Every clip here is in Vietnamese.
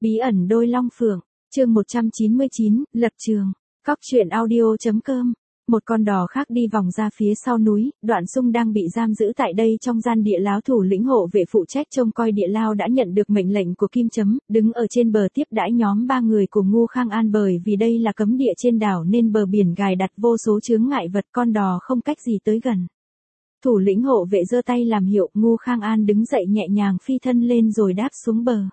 Bí ẩn đôi long phượng, chương 199, lập trường. Cóc truyện audio.com. Một con đò khác đi vòng ra phía sau núi, Đoạn Sung đang bị giam giữ tại đây trong gian địa lao. Thủ lĩnh hộ vệ phụ trách trông coi địa lao đã nhận được mệnh lệnh của Kim Chấm, đứng ở trên bờ tiếp đãi nhóm 3 người của Ngô Khang An. Bởi vì đây là cấm địa trên đảo nên bờ biển gài đặt vô số chướng ngại vật, con đò không cách gì tới gần. Thủ lĩnh hộ vệ giơ tay làm hiệu, Ngô Khang An đứng dậy nhẹ nhàng phi thân lên rồi đáp xuống bờ.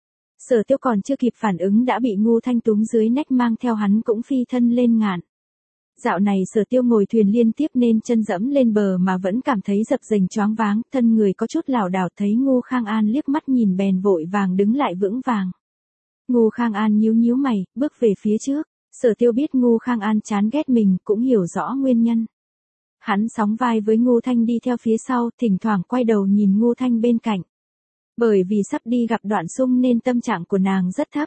Sở Tiêu còn chưa kịp phản ứng đã bị Ngô Thanh túm dưới nách mang theo, hắn cũng phi thân lên ngạn. Dạo này Sở Tiêu ngồi thuyền liên tiếp nên chân dẫm lên bờ mà vẫn cảm thấy dập dềnh choáng váng, thân người có chút lảo đảo. Thấy Ngô Khang An liếc mắt nhìn bèn vội vàng đứng lại vững vàng. Ngô Khang An nhíu nhíu mày, bước về phía trước. Sở Tiêu biết Ngô Khang An chán ghét mình, cũng hiểu rõ nguyên nhân. Hắn sóng vai với Ngô Thanh đi theo phía sau, thỉnh thoảng quay đầu nhìn Ngô Thanh bên cạnh. Bởi vì sắp đi gặp Đoạn Sung nên tâm trạng của nàng rất thấp.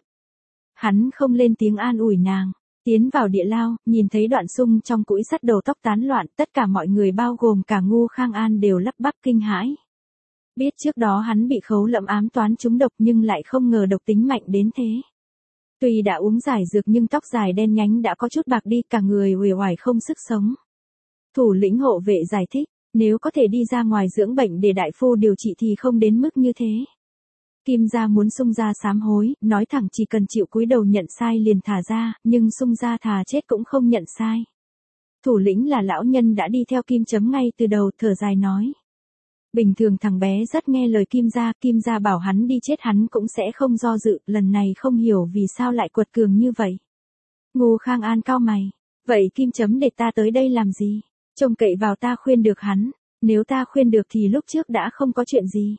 Hắn không lên tiếng an ủi nàng. Tiến vào địa lao, nhìn thấy Đoạn Sung trong cũi sắt, đầu tóc tán loạn, tất cả mọi người bao gồm cả Ngô Khang An đều lắp bắp kinh hãi. Biết trước đó hắn bị Khấu Lẫm ám toán trúng độc nhưng lại không ngờ độc tính mạnh đến thế. Tuy đã uống giải dược nhưng tóc dài đen nhánh đã có chút bạc đi, cả người uể oải không sức sống. Thủ lĩnh hộ vệ giải thích, nếu có thể đi ra ngoài dưỡng bệnh để đại phu điều trị thì không đến mức như thế. Kim gia muốn Sung gia sám hối, nói thẳng chỉ cần chịu cúi đầu nhận sai liền thả ra, nhưng Sung gia thà chết cũng không nhận sai. Thủ lĩnh là lão nhân đã đi theo Kim Chấm ngay từ đầu, thở dài nói. Bình thường thằng bé rất nghe lời Kim gia bảo hắn đi chết hắn cũng sẽ không do dự, lần này không hiểu vì sao lại quật cường như vậy. Ngô Khang An cau mày, vậy Kim Chấm để ta tới đây làm gì? Trông cậy vào ta khuyên được hắn, nếu ta khuyên được thì lúc trước đã không có chuyện gì.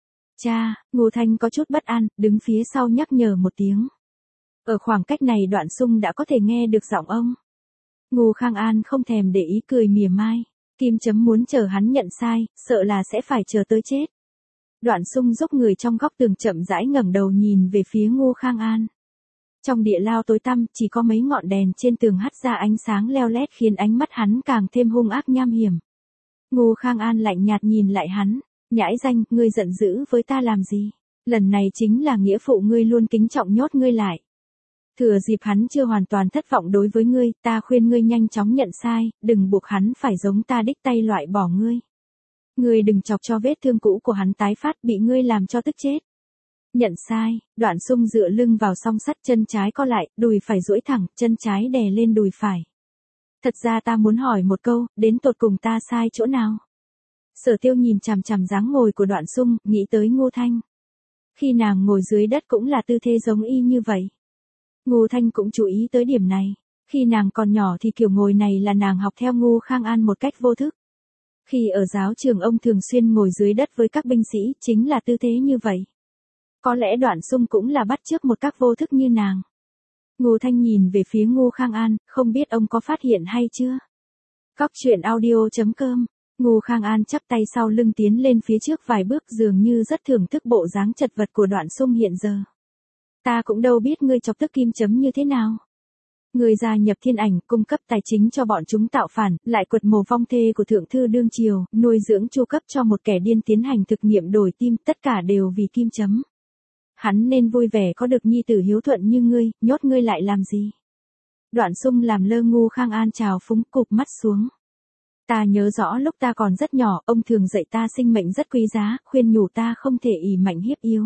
Cha, Ngô Thanh có chút bất an, đứng phía sau nhắc nhở một tiếng. Ở khoảng cách này Đoạn Sung đã có thể nghe được giọng ông. Ngô Khang An không thèm để ý, cười mỉa mai. Kim Chấm muốn chờ hắn nhận sai, sợ là sẽ phải chờ tới chết. Đoạn Sung dốc người trong góc tường chậm rãi ngẩng đầu nhìn về phía Ngô Khang An. Trong địa lao tối tăm, chỉ có mấy ngọn đèn trên tường hắt ra ánh sáng leo lét khiến ánh mắt hắn càng thêm hung ác nham hiểm. Ngô Khang An lạnh nhạt nhìn lại hắn. Nhãi danh, ngươi giận dữ với ta làm gì? Lần này chính là nghĩa phụ ngươi luôn kính trọng nhốt ngươi lại. Thừa dịp hắn chưa hoàn toàn thất vọng đối với ngươi, ta khuyên ngươi nhanh chóng nhận sai, đừng buộc hắn phải giống ta đích tay loại bỏ ngươi. Ngươi đừng chọc cho vết thương cũ của hắn tái phát, bị ngươi làm cho tức chết. Nhận sai, Đoạn Sung dựa lưng vào song sắt, chân trái co lại, đùi phải duỗi thẳng, chân trái đè lên đùi phải. Thật ra ta muốn hỏi một câu, đến tột cùng ta sai chỗ nào? Sở Tiêu nhìn chằm chằm dáng ngồi của Đoạn Sung, nghĩ tới Ngô Thanh. Khi nàng ngồi dưới đất cũng là tư thế giống y như vậy. Ngô Thanh cũng chú ý tới điểm này. Khi nàng còn nhỏ thì kiểu ngồi này là nàng học theo Ngô Khang An một cách vô thức. Khi ở giáo trường ông thường xuyên ngồi dưới đất với các binh sĩ, chính là tư thế như vậy. Có lẽ Đoạn Sung cũng là bắt chước một cách vô thức như nàng. Ngô Thanh nhìn về phía Ngô Khang An, không biết ông có phát hiện hay chưa? Cóc truyện audio.com. Ngô Khang An chắp tay sau lưng tiến lên phía trước vài bước, dường như rất thưởng thức bộ dáng chật vật của Đoạn Sung hiện giờ. Ta cũng đâu biết ngươi chọc tức Kim Chấm như thế nào. Ngươi gia nhập Thiên Ảnh, cung cấp tài chính cho bọn chúng tạo phản, lại quật mồ vong thê của thượng thư đương triều, nuôi dưỡng chu cấp cho một kẻ điên tiến hành thực nghiệm đổi tim, tất cả đều vì Kim Chấm. Hắn nên vui vẻ có được nhi tử hiếu thuận như ngươi, nhốt ngươi lại làm gì? Đoạn Sung làm lơ Ngô Khang An trào phúng, cụp mắt xuống. Ta nhớ rõ lúc ta còn rất nhỏ, ông thường dạy ta sinh mệnh rất quý giá, khuyên nhủ ta không thể ỷ mạnh hiếp yếu.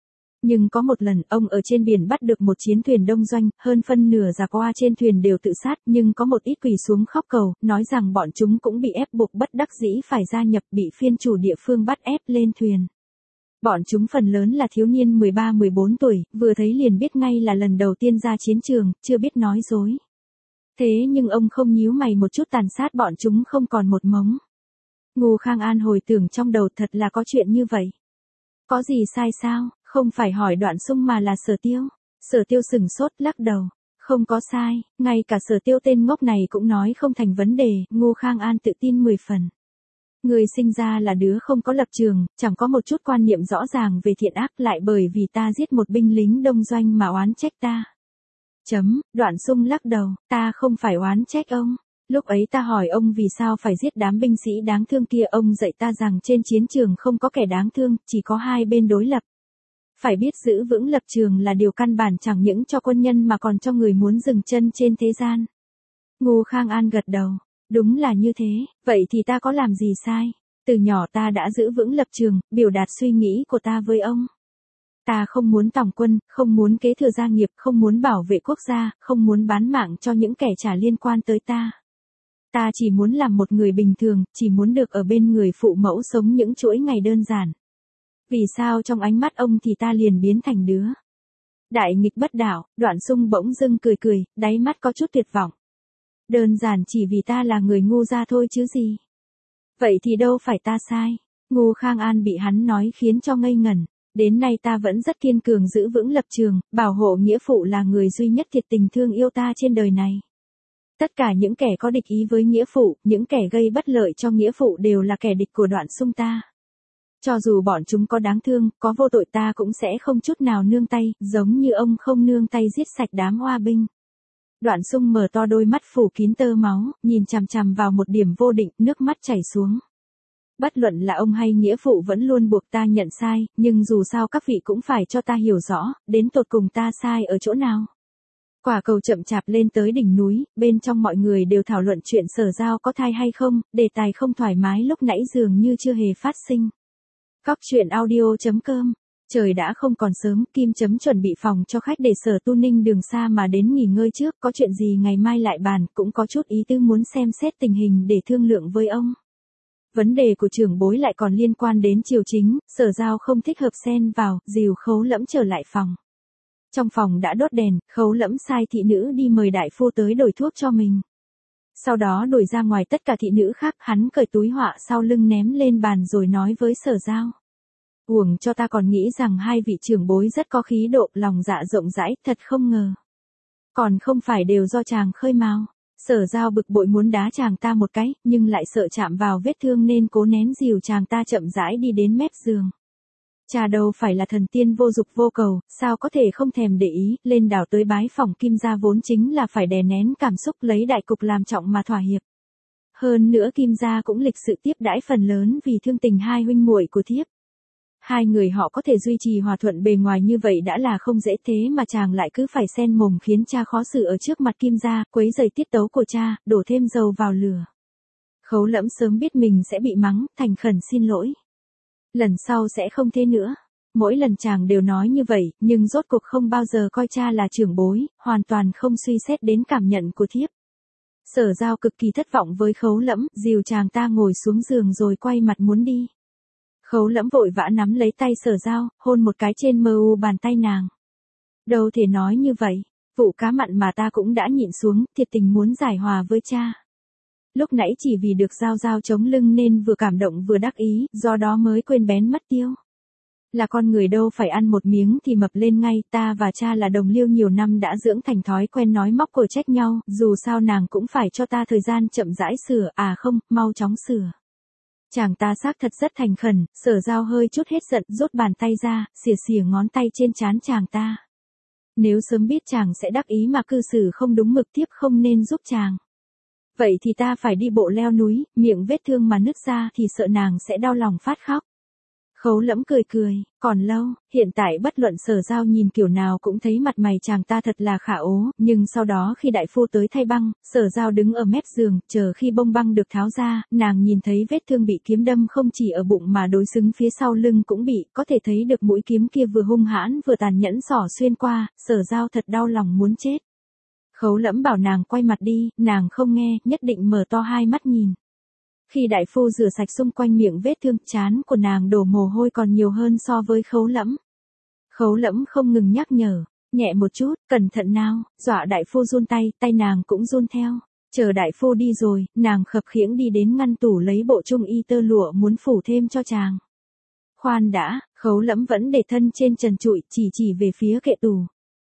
Nhưng có một lần, ông ở trên biển bắt được một chiến thuyền đông doanh, hơn phân nửa giặc oa trên thuyền đều tự sát, nhưng có một ít quỳ xuống khóc cầu, nói rằng bọn chúng cũng bị ép buộc bất đắc dĩ phải gia nhập, bị phiên chủ địa phương bắt ép lên thuyền. Bọn chúng phần lớn là thiếu niên 13-14 tuổi, vừa thấy liền biết ngay là lần đầu tiên ra chiến trường, chưa biết nói dối. Thế nhưng ông không nhíu mày một chút, tàn sát bọn chúng không còn một mống. Ngô Khang An hồi tưởng trong đầu, thật là có chuyện như vậy. Có gì sai sao? Không phải hỏi Đoạn Sung mà là Sở Tiêu. Sở Tiêu sừng sốt lắc đầu. Không có sai, ngay cả Sở Tiêu tên ngốc này cũng nói không thành vấn đề. Ngô Khang An tự tin 10 phần. Người sinh ra là đứa không có lập trường, chẳng có một chút quan niệm rõ ràng về thiện ác, lại bởi vì ta giết một binh lính đông doanh mà oán trách ta. Đoạn Sung lắc đầu, ta không phải oán trách ông. Lúc ấy ta hỏi ông vì sao phải giết đám binh sĩ đáng thương kia, ông dạy ta rằng trên chiến trường không có kẻ đáng thương, chỉ có hai bên đối lập. Phải biết giữ vững lập trường là điều căn bản chẳng những cho quân nhân mà còn cho người muốn dừng chân trên thế gian. Ngô Khang An gật đầu. Đúng là như thế, vậy thì ta có làm gì sai? Từ nhỏ ta đã giữ vững lập trường, biểu đạt suy nghĩ của ta với ông. Ta không muốn tòng quân, không muốn kế thừa gia nghiệp, không muốn bảo vệ quốc gia, không muốn bán mạng cho những kẻ chả liên quan tới ta. Ta chỉ muốn làm một người bình thường, chỉ muốn được ở bên người phụ mẫu sống những chuỗi ngày đơn giản. Vì sao trong ánh mắt ông thì ta liền biến thành đứa đại nghịch bất đạo? Đoạn Sung bỗng dưng cười cười, đáy mắt có chút tuyệt vọng. Đơn giản chỉ vì ta là người ngu ra thôi chứ gì. Vậy thì đâu phải ta sai. Ngô Khang An bị hắn nói khiến cho ngây ngẩn. Đến nay ta vẫn rất kiên cường giữ vững lập trường, bảo hộ nghĩa phụ là người duy nhất thiệt tình thương yêu ta trên đời này. Tất cả những kẻ có địch ý với nghĩa phụ, những kẻ gây bất lợi cho nghĩa phụ đều là kẻ địch của Đoạn Sung ta. Cho dù bọn chúng có đáng thương, có vô tội ta cũng sẽ không chút nào nương tay, giống như ông không nương tay giết sạch đám oa binh. Đoạn Sung mở to đôi mắt phủ kín tơ máu, nhìn chằm chằm vào một điểm vô định, nước mắt chảy xuống. Bất luận là ông hay nghĩa phụ vẫn luôn buộc ta nhận sai, nhưng dù sao các vị cũng phải cho ta hiểu rõ, đến tột cùng ta sai ở chỗ nào. Quả cầu chậm chạp lên tới đỉnh núi, bên trong mọi người đều thảo luận chuyện Sở Giao có thai hay không, đề tài không thoải mái lúc nãy dường như chưa hề phát sinh. Cóc truyện audio.com. Trời đã không còn sớm, Kim Chấm chuẩn bị phòng cho khách để Sở Tu Ninh đường xa mà đến nghỉ ngơi trước, có chuyện gì ngày mai lại bàn, cũng có chút ý tư muốn xem xét tình hình để thương lượng với ông. Vấn đề của trưởng bối lại còn liên quan đến triều chính, Sở Giao không thích hợp xen vào, dìu Khấu Lẫm trở lại phòng. Trong phòng đã đốt đèn, Khấu Lẫm sai thị nữ đi mời đại phu tới đổi thuốc cho mình. Sau đó đuổi ra ngoài tất cả thị nữ khác, hắn cởi túi họa sau lưng ném lên bàn rồi nói với Sở Giao. Uổng cho ta còn nghĩ rằng hai vị trưởng bối rất có khí độ, lòng dạ rộng rãi, thật không ngờ. Còn không phải đều do chàng khơi mào. Sở Giao bực bội muốn đá chàng ta một cái, nhưng lại sợ chạm vào vết thương nên cố nén dìu chàng ta chậm rãi đi đến mép giường. Cha đâu phải là thần tiên vô dục vô cầu, sao có thể không thèm để ý, lên đảo tới bái phòng Kim gia vốn chính là phải đè nén cảm xúc lấy đại cục làm trọng mà thỏa hiệp. Hơn nữa Kim gia cũng lịch sự tiếp đãi phần lớn vì thương tình hai huynh muội của thiếp. Hai người họ có thể duy trì hòa thuận bề ngoài như vậy đã là không dễ, thế mà chàng lại cứ phải xen mồm khiến cha khó xử ở trước mặt Kim gia, quấy rầy tiết tấu của cha, đổ thêm dầu vào lửa. Khấu Lẫm sớm biết mình sẽ bị mắng, thành khẩn xin lỗi. Lần sau sẽ không thế nữa. Mỗi lần chàng đều nói như vậy, nhưng rốt cuộc không bao giờ coi cha là trưởng bối, hoàn toàn không suy xét đến cảm nhận của thiếp. Sở Giao cực kỳ thất vọng với Khấu Lẫm, dìu chàng ta ngồi xuống giường rồi quay mặt muốn đi. Khấu Lẫm vội vã nắm lấy tay Sở Giao, hôn một cái trên mờ u bàn tay nàng. Đâu thể nói như vậy, vụ cá mặn mà ta cũng đã nhịn xuống, thiệt tình muốn giải hòa với cha. Lúc nãy chỉ vì được Giao Giao chống lưng nên vừa cảm động vừa đắc ý, do đó mới quên bén mất tiêu. Là con người đâu phải ăn một miếng thì mập lên ngay, ta và cha là đồng liêu nhiều năm đã dưỡng thành thói quen nói móc cổ trách nhau, dù sao nàng cũng phải cho ta thời gian chậm rãi sửa, à không, mau chóng sửa. Chàng ta xác thật rất thành khẩn, Sở Giao hơi chút hết giận, rút bàn tay ra, xìa xìa ngón tay trên trán chàng ta. Nếu sớm biết chàng sẽ đắc ý mà cư xử không đúng mực tiếp không nên giúp chàng. Vậy thì ta phải đi bộ leo núi, miệng vết thương mà nứt ra thì sợ nàng sẽ đau lòng phát khóc. Khấu Lẫm cười cười, còn lâu, hiện tại bất luận Sở Giao nhìn kiểu nào cũng thấy mặt mày chàng ta thật là khả ố, nhưng sau đó khi đại phu tới thay băng, Sở Giao đứng ở mép giường, chờ khi bông băng được tháo ra, nàng nhìn thấy vết thương bị kiếm đâm không chỉ ở bụng mà đối xứng phía sau lưng cũng bị, có thể thấy được mũi kiếm kia vừa hung hãn vừa tàn nhẫn xỏ xuyên qua, Sở Giao thật đau lòng muốn chết. Khấu Lẫm bảo nàng quay mặt đi, nàng không nghe, nhất định mở to hai mắt nhìn. Khi đại phu rửa sạch xung quanh miệng vết thương, trán của nàng đổ mồ hôi còn nhiều hơn so với Khấu Lẫm. Khấu Lẫm không ngừng nhắc nhở, nhẹ một chút, cẩn thận nào, dọa đại phu run tay, tay nàng cũng run theo. Chờ đại phu đi rồi, nàng khập khiễng đi đến ngăn tủ lấy bộ trung y tơ lụa muốn phủ thêm cho chàng. Khoan đã, Khấu Lẫm vẫn để thân trên trần trụi, chỉ về phía kệ tủ.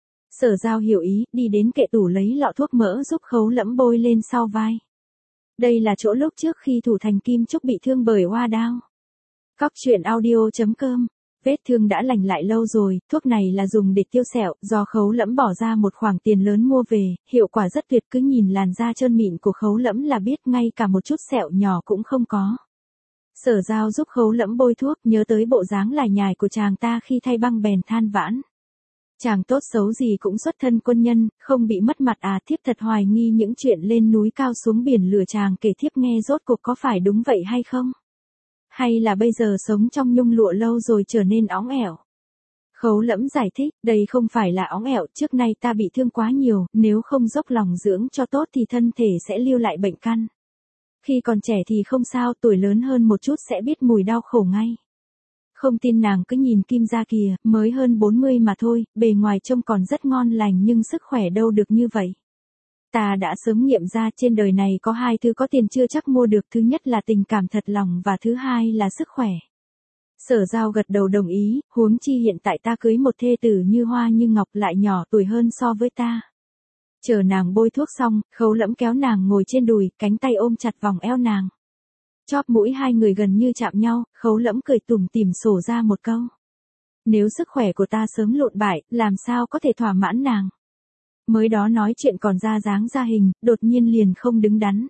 Sở Giao hiểu ý, đi đến kệ tủ lấy lọ thuốc mỡ giúp Khấu Lẫm bôi lên sau vai. Đây là chỗ lúc trước khi thủ thành Kim Trúc bị thương bởi hoa đao. Cóc truyện audio.com. Vết thương đã lành lại lâu rồi, thuốc này là dùng để tiêu sẹo, do Khấu Lẫm bỏ ra một khoản tiền lớn mua về, hiệu quả rất tuyệt, cứ nhìn làn da trơn mịn của Khấu Lẫm là biết ngay cả một chút sẹo nhỏ cũng không có. Sở Giao giúp Khấu Lẫm bôi thuốc, nhớ tới bộ dáng lải nhải của chàng ta khi thay băng bèn than vãn. Chàng tốt xấu gì cũng xuất thân quân nhân, không bị mất mặt à, thiếp thật hoài nghi những chuyện lên núi cao xuống biển lửa chàng kể thiếp nghe rốt cuộc có phải đúng vậy hay không? Hay là bây giờ sống trong nhung lụa lâu rồi trở nên óng ẻo? Khấu Lẫm giải thích, đây không phải là óng ẻo, trước nay ta bị thương quá nhiều, nếu không dốc lòng dưỡng cho tốt thì thân thể sẽ lưu lại bệnh căn. Khi còn trẻ thì không sao, tuổi lớn hơn một chút sẽ biết mùi đau khổ ngay. Không tin nàng cứ nhìn Kim gia kìa, mới hơn 40 mà thôi, bề ngoài trông còn rất ngon lành nhưng sức khỏe đâu được như vậy. Ta đã sớm nghiệm ra trên đời này có hai thứ có tiền chưa chắc mua được, thứ nhất là tình cảm thật lòng và thứ hai là sức khỏe. Sở Giao gật đầu đồng ý, huống chi hiện tại ta cưới một thê tử như hoa như ngọc lại nhỏ tuổi hơn so với ta. Chờ nàng bôi thuốc xong, Khấu Lẫm kéo nàng ngồi trên đùi, cánh tay ôm chặt vòng eo nàng. Chóp mũi hai người gần như chạm nhau, Khấu Lẫm cười tủm tỉm sổ ra một câu. Nếu sức khỏe của ta sớm lụn bại, làm sao có thể thỏa mãn nàng. Mới đó nói chuyện còn ra dáng ra hình, đột nhiên liền không đứng đắn.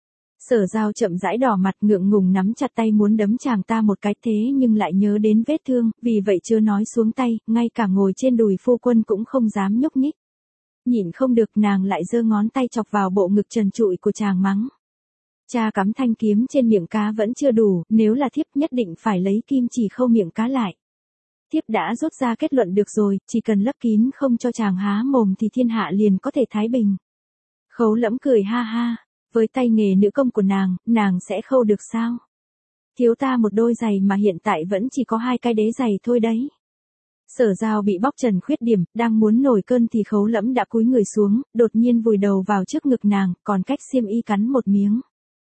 Sở Giao chậm rãi đỏ mặt ngượng ngùng nắm chặt tay muốn đấm chàng ta một cái, thế nhưng lại nhớ đến vết thương, vì vậy chưa nói xuống tay, ngay cả ngồi trên đùi phu quân cũng không dám nhúc nhích. Nhịn không được nàng lại giơ ngón tay chọc vào bộ ngực trần trụi của chàng mắng. Cha cắm thanh kiếm trên miệng cá vẫn chưa đủ, nếu là thiếp nhất định phải lấy kim chỉ khâu miệng cá lại. Thiếp đã rút ra kết luận được rồi, chỉ cần lấp kín không cho chàng há mồm thì thiên hạ liền có thể thái bình. Khấu Lẫm cười ha ha, với tay nghề nữ công của nàng sẽ khâu được sao? Thiếu ta một đôi giày mà hiện tại vẫn chỉ có 2 cái đế giày thôi đấy. Sở Giao bị bóc trần khuyết điểm, đang muốn nổi cơn thì Khấu Lẫm đã cúi người xuống, đột nhiên vùi đầu vào trước ngực nàng, còn cách xiêm y cắn một miếng.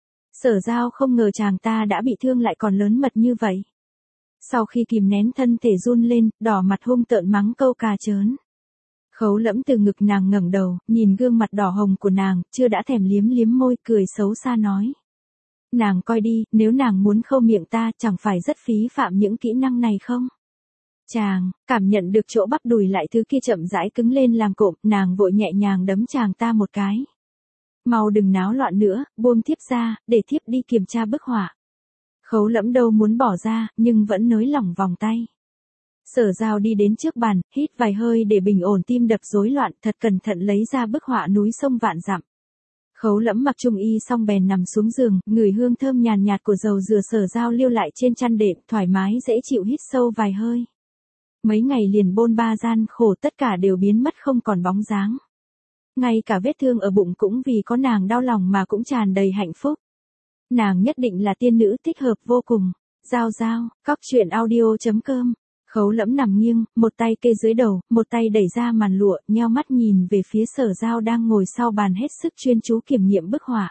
Sở Giao không ngờ chàng ta đã bị thương lại còn lớn mật như vậy. Sau khi kìm nén thân thể run lên, đỏ mặt hung tợn mắng câu cà chớn. Khấu Lẫm từ ngực nàng ngẩng đầu, nhìn gương mặt đỏ hồng của nàng, chưa đã thèm liếm liếm môi, cười xấu xa nói. Nàng coi đi, nếu nàng muốn khâu miệng ta, chẳng phải rất phí phạm những kỹ năng này không? Chàng, cảm nhận được chỗ bắp đùi lại thứ kia chậm rãi cứng lên làm cộm, nàng vội nhẹ nhàng đấm chàng ta một cái. Mau đừng náo loạn nữa, buông thiếp ra, để thiếp đi kiểm tra bức họa. Khấu Lẫm đâu muốn bỏ ra, nhưng vẫn nới lỏng vòng tay. Sở Giao đi đến trước bàn, hít vài hơi để bình ổn tim đập rối loạn, thật cẩn thận lấy ra bức họa núi sông vạn dặm. Khấu Lẫm mặc trung y xong bèn nằm xuống giường, ngửi hương thơm nhàn nhạt của dầu dừa Sở Giao lưu lại trên chăn đệm, thoải mái dễ chịu hít sâu vài hơi. Mấy ngày liền bôn ba gian khổ tất cả đều biến mất không còn bóng dáng. Ngay cả vết thương ở bụng cũng vì có nàng đau lòng mà cũng tràn đầy hạnh phúc. Nàng nhất định là tiên nữ thích hợp vô cùng. Giao Giao, coctruyện.audio.com. Khấu Lẫm nằm nghiêng, một tay kê dưới đầu, một tay đẩy ra màn lụa, nheo mắt nhìn về phía Sở Giao đang ngồi sau bàn hết sức chuyên chú kiểm nghiệm bức họa.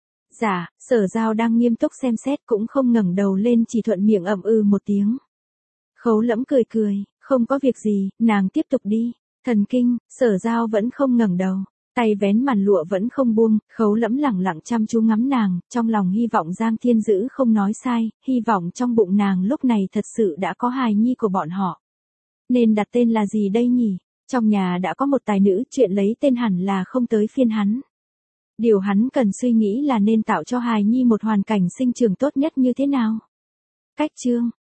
Dạ, Sở Giao đang nghiêm túc xem xét cũng không ngẩng đầu lên, chỉ thuận miệng ậm ừ một tiếng. Khấu Lẫm cười cười, không có việc gì, nàng tiếp tục đi. Thần kinh, Sở Giao vẫn không ngẩng đầu. Tay vén màn lụa vẫn không buông, Khấu Lẫm lẳng lặng chăm chú ngắm nàng, trong lòng hy vọng Giang Thiên Dữ không nói sai, hy vọng trong bụng nàng lúc này thật sự đã có hài nhi của bọn họ. Nên đặt tên là gì đây nhỉ? Trong nhà đã có một tài nữ, chuyện lấy tên hẳn là không tới phiên hắn. Điều hắn cần suy nghĩ là nên tạo cho hài nhi một hoàn cảnh sinh trưởng tốt nhất như thế nào. Cách chương